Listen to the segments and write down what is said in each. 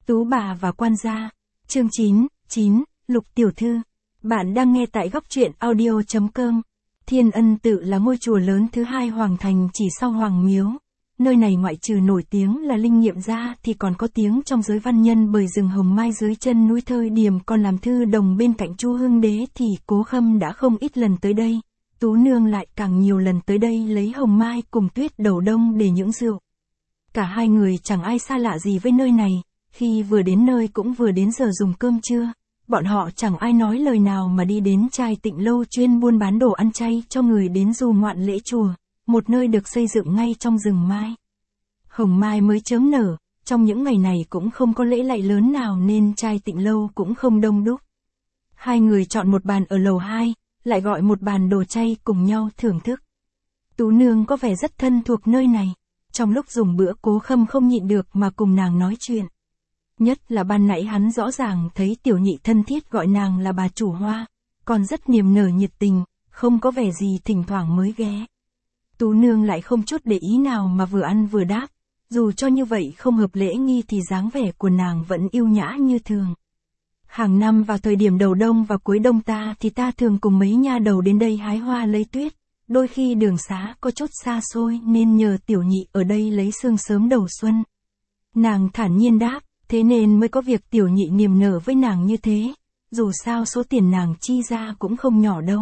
Tú bà và quan gia. Chương 9, Lục tiểu thư. Bạn đang nghe tại góc truyện audio.com. Thiên Ân Tự là ngôi chùa lớn thứ hai Hoàng Thành chỉ sau Hoàng Miếu. Nơi này ngoại trừ nổi tiếng là linh nghiệm ra thì còn có tiếng trong giới văn nhân bởi rừng hồng mai dưới chân núi Thơi Điềm còn làm thư đồng bên cạnh Chu Hưng Đế thì Cố Khâm đã không ít lần tới đây. Tú Nương lại càng nhiều lần tới đây lấy hồng mai cùng Tuyết Đầu Đông để nhưỡng rượu. Cả hai người chẳng ai xa lạ gì với nơi này, khi vừa đến nơi cũng vừa đến giờ dùng cơm trưa. Bọn họ chẳng ai nói lời nào mà đi đến Trai Tịnh Lâu chuyên buôn bán đồ ăn chay cho người đến du ngoạn lễ chùa, một nơi được xây dựng ngay trong rừng mai. Hồng mai mới chớm nở, trong những ngày này cũng không có lễ lạy lớn nào nên Trai Tịnh Lâu cũng không đông đúc. Hai người chọn một bàn ở lầu 2, lại gọi một bàn đồ chay cùng nhau thưởng thức. Tú Nương có vẻ rất thân thuộc nơi này, trong lúc dùng bữa Cố Khâm không nhịn được mà cùng nàng nói chuyện. Nhất là ban nãy hắn rõ ràng thấy tiểu nhị thân thiết gọi nàng là bà chủ Hoa, còn rất niềm nở nhiệt tình, không có vẻ gì thỉnh thoảng mới ghé. Tú Nương lại không chút để ý nào mà vừa ăn vừa đáp, dù cho như vậy không hợp lễ nghi thì dáng vẻ của nàng vẫn yêu nhã như thường. Hàng năm vào thời điểm đầu đông và cuối đông ta thường cùng mấy nha đầu đến đây hái hoa lấy tuyết, đôi khi đường xá có chút xa xôi nên nhờ tiểu nhị ở đây lấy sương sớm đầu xuân. Nàng thản nhiên đáp, thế nên mới có việc tiểu nhị niềm nở với nàng như thế, dù sao số tiền nàng chi ra cũng không nhỏ đâu.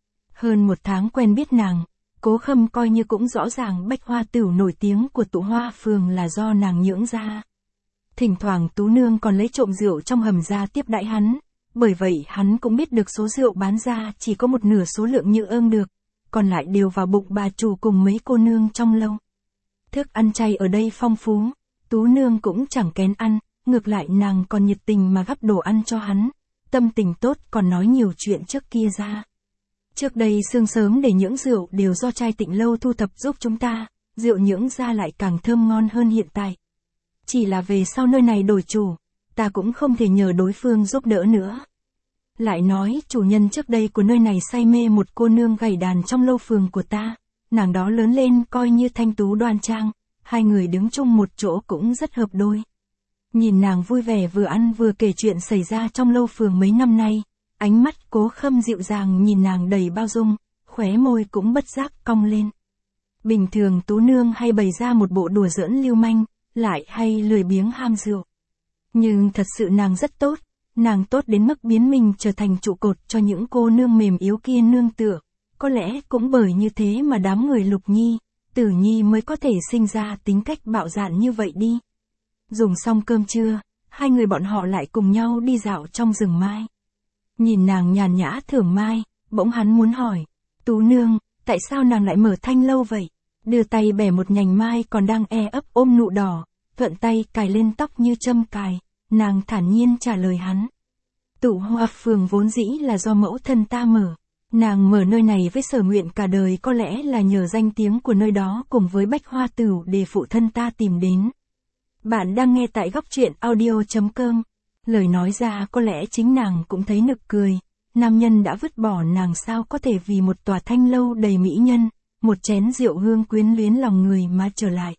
Hơn một tháng quen biết nàng, Cố Khâm coi như cũng rõ ràng bách hoa tửu nổi tiếng của Tụ Hoa Phường là do nàng nhưỡng ra. Thỉnh thoảng Tú Nương còn lấy trộm rượu trong hầm ra tiếp đãi hắn, bởi vậy hắn cũng biết được số rượu bán ra chỉ có một nửa số lượng như ương được, còn lại đều vào bụng bà chủ cùng mấy cô nương trong lâu. Thức ăn chay ở đây phong phú, Tú Nương cũng chẳng kén ăn, ngược lại nàng còn nhiệt tình mà gắp đồ ăn cho hắn, tâm tình tốt còn nói nhiều chuyện trước kia ra. Trước đây sương sớm để nhưỡng rượu đều do Trai Tịnh Lâu thu thập giúp chúng ta, rượu nhưỡng ra lại càng thơm ngon hơn hiện tại. Chỉ là về sau nơi này đổi chủ, ta cũng không thể nhờ đối phương giúp đỡ nữa. Lại nói chủ nhân trước đây của nơi này say mê một cô nương gảy đàn trong lâu phường của ta, nàng đó lớn lên coi như thanh tú đoan trang, hai người đứng chung một chỗ cũng rất hợp đôi. Nhìn nàng vui vẻ vừa ăn vừa kể chuyện xảy ra trong lâu phường mấy năm nay, ánh mắt Cố Khâm dịu dàng nhìn nàng đầy bao dung, khóe môi cũng bất giác cong lên. Bình thường Tú Nương hay bày ra một bộ đùa giỡn lưu manh, lại hay lười biếng ham rượu. Nhưng thật sự nàng rất tốt, nàng tốt đến mức biến mình trở thành trụ cột cho những cô nương mềm yếu kia nương tựa. Có lẽ cũng bởi như thế mà đám người Lục Nhi, Tử Nhi mới có thể sinh ra tính cách bạo dạn như vậy đi. Dùng xong cơm trưa, hai người bọn họ lại cùng nhau đi dạo trong rừng mai. Nhìn nàng nhàn nhã thưởng mai, bỗng hắn muốn hỏi, Tú Nương, tại sao nàng lại mở thanh lâu vậy? Đưa tay bẻ một nhành mai còn đang ấp ôm nụ đỏ, thuận tay cài lên tóc như châm cài, nàng thản nhiên trả lời hắn. Tụ Hoa Phường vốn dĩ là do mẫu thân ta mở, nàng mở nơi này với sở nguyện cả đời có lẽ là nhờ danh tiếng của nơi đó cùng với bách hoa tửu để phụ thân ta tìm đến. Bạn đang nghe tại góc truyện audio.com. Lời nói ra có lẽ chính nàng cũng thấy nực cười, nam nhân đã vứt bỏ nàng sao có thể vì một tòa thanh lâu đầy mỹ nhân, một chén rượu hương quyến luyến lòng người mà trở lại.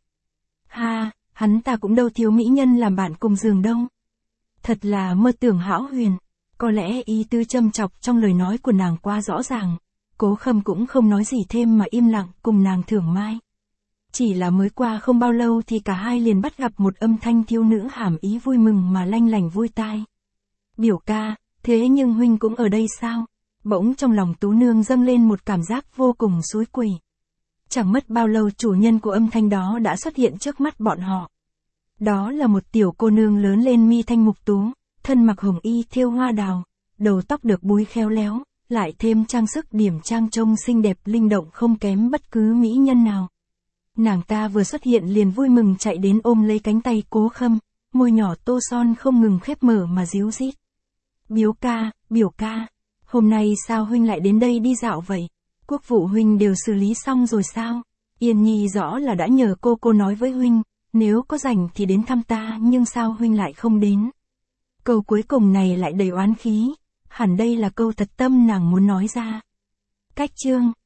Ha, hắn ta cũng đâu thiếu mỹ nhân làm bạn cùng giường đâu. Thật là mơ tưởng hão huyền, có lẽ ý tứ châm chọc trong lời nói của nàng quá rõ ràng, Cố Khâm cũng không nói gì thêm mà im lặng cùng nàng thưởng mai. Chỉ là mới qua không bao lâu thì cả hai liền bắt gặp một âm thanh thiếu nữ hàm ý vui mừng mà lanh lành vui tai. Biểu ca, thế nhưng huynh cũng ở đây sao? Bỗng trong lòng Tú Nương dâng lên một cảm giác vô cùng xúi quỷ. Chẳng mất bao lâu chủ nhân của âm thanh đó đã xuất hiện trước mắt bọn họ. Đó là một tiểu cô nương lớn lên mi thanh mục tú, thân mặc hồng y thêu hoa đào, đầu tóc được búi khéo léo, lại thêm trang sức điểm trang trông xinh đẹp linh động không kém bất cứ mỹ nhân nào. Nàng ta vừa xuất hiện liền vui mừng chạy đến ôm lấy cánh tay Cố Khâm, môi nhỏ tô son không ngừng khép mở mà ríu rít. Biểu ca, hôm nay sao huynh lại đến đây đi dạo vậy? Quốc vụ huynh đều xử lý xong rồi sao? Yên Nhi rõ là đã nhờ cô nói với huynh, nếu có rảnh thì đến thăm ta nhưng sao huynh lại không đến? Câu cuối cùng này lại đầy oán khí, hẳn đây là câu thật tâm nàng muốn nói ra. Cách chương